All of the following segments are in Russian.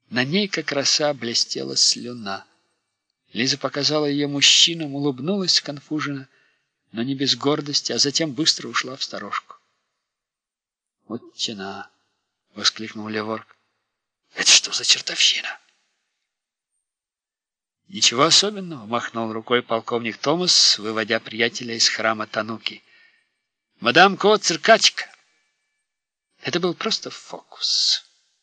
На ней, как роса, блестела слюна. Лиза показала ее мужчинам, улыбнулась сконфуженно, но не без гордости, а затем быстро ушла в сторожку. «Вот тяна!» — воскликнул Леворг. «Это что за чертовщина?» «Ничего особенного», — махнул рукой полковник Томас, выводя приятеля из храма Тануки. «Мадам Ко циркачка. Это был просто фокус».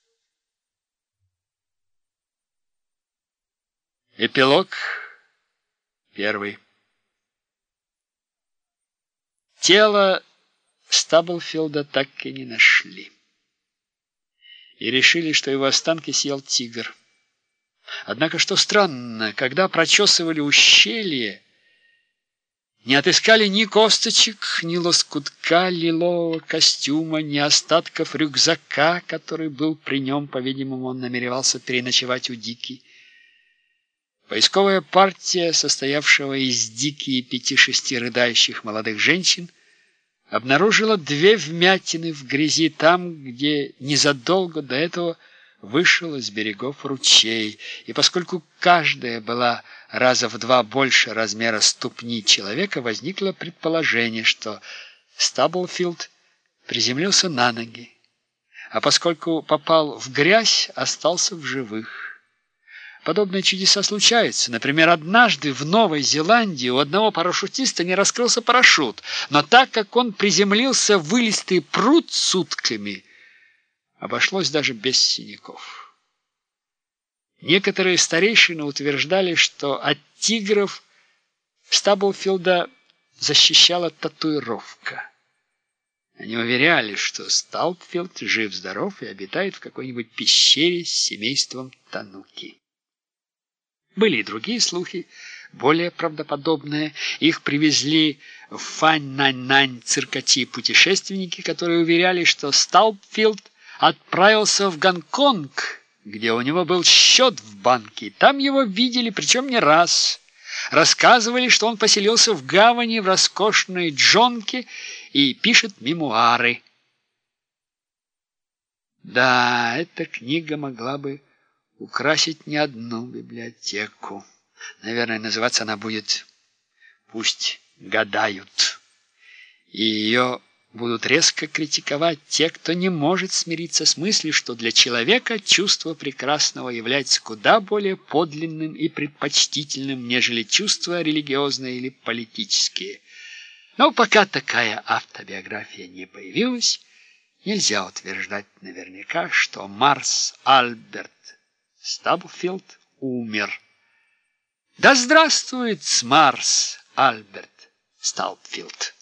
Эпилог 1. Тело Стаблфилда так и не нашли. И решили, что его останки съел тигр. Однако, что странно, когда прочесывали ущелье, не отыскали ни косточек, ни лоскутка лилового костюма, ни остатков рюкзака, который был при нем, по-видимому, он намеревался переночевать у Дики. Поисковая партия, состоявшая из Дики и 5-6 рыдающих молодых женщин, обнаружила 2 вмятины в грязи там, где незадолго до этого вышел из берегов ручей, и поскольку каждая была раза в 2 больше размера ступни человека, возникло предположение, что Стаблфилд приземлился на ноги, а поскольку попал в грязь, остался в живых. Подобные чудеса случаются. Например, однажды в Новой Зеландии у одного парашютиста не раскрылся парашют, но так как он приземлился в илистый пруд с утками, обошлось даже без синяков. Некоторые старейшины утверждали, что от тигров Стаблфилда защищала татуировка. Они уверяли, что Стаблфилд жив-здоров и обитает в какой-нибудь пещере с семейством Тануки. Были и другие слухи, более правдоподобные. Их привезли в Фань-Нань-Нань циркачи-путешественники, которые уверяли, что Стаблфилд отправился в Гонконг, где у него был счет в банке. Там его видели, причем не раз. Рассказывали, что он поселился в гавани в роскошной джонке и пишет мемуары. Да, эта книга могла бы украсить не одну библиотеку. Наверное, называться она будет «Пусть гадают». И ее будут резко критиковать те, кто не может смириться с мыслью, что для человека чувство прекрасного является куда более подлинным и предпочтительным, нежели чувства религиозные или политические. Но пока такая автобиография не появилась, нельзя утверждать наверняка, что Марс Альберт Стаблфилд умер. Да здравствует Марс Альберт Стаблфилд!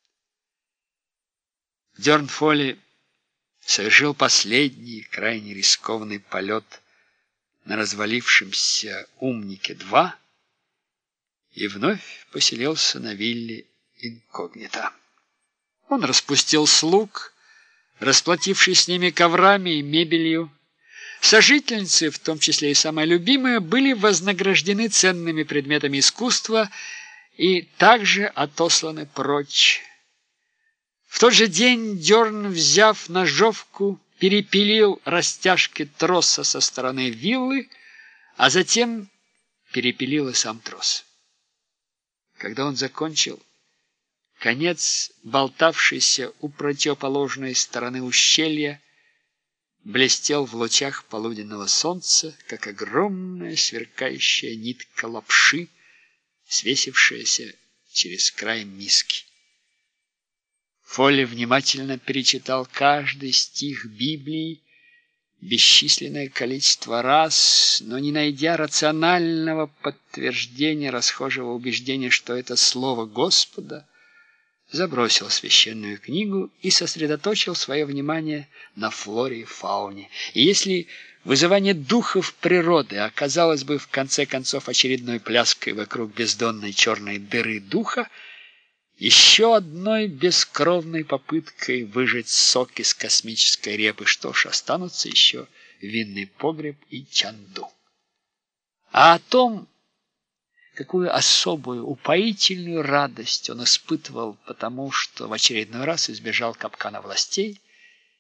Дёрнфолли совершил последний, крайне рискованный полет на развалившемся «Умнике-2» и вновь поселился на вилле инкогнито. Он распустил слуг, расплатившись с ними коврами и мебелью. Сожительницы, в том числе и самая любимая, были вознаграждены ценными предметами искусства и также отосланы прочь. В тот же день Дёрн, взяв ножовку, перепилил растяжки троса со стороны виллы, а затем перепилил и сам трос. Когда он закончил, конец, болтавшийся у противоположной стороны ущелья, блестел в лучах полуденного солнца, как огромная сверкающая нитка лапши, свесившаяся через край миски. Фолли внимательно перечитал каждый стих Библии бесчисленное количество раз, но не найдя рационального подтверждения расхожего убеждения, что это слово Господа, забросил священную книгу и сосредоточил свое внимание на флоре и фауне. И если вызывание духов природы оказалось бы в конце концов очередной пляской вокруг бездонной черной дыры духа, еще одной бескровной попыткой выжать сок из космической репы, что ж, останутся еще винный погреб и чанду. А о том, какую особую, упоительную радость он испытывал, потому что в очередной раз избежал капкана властей,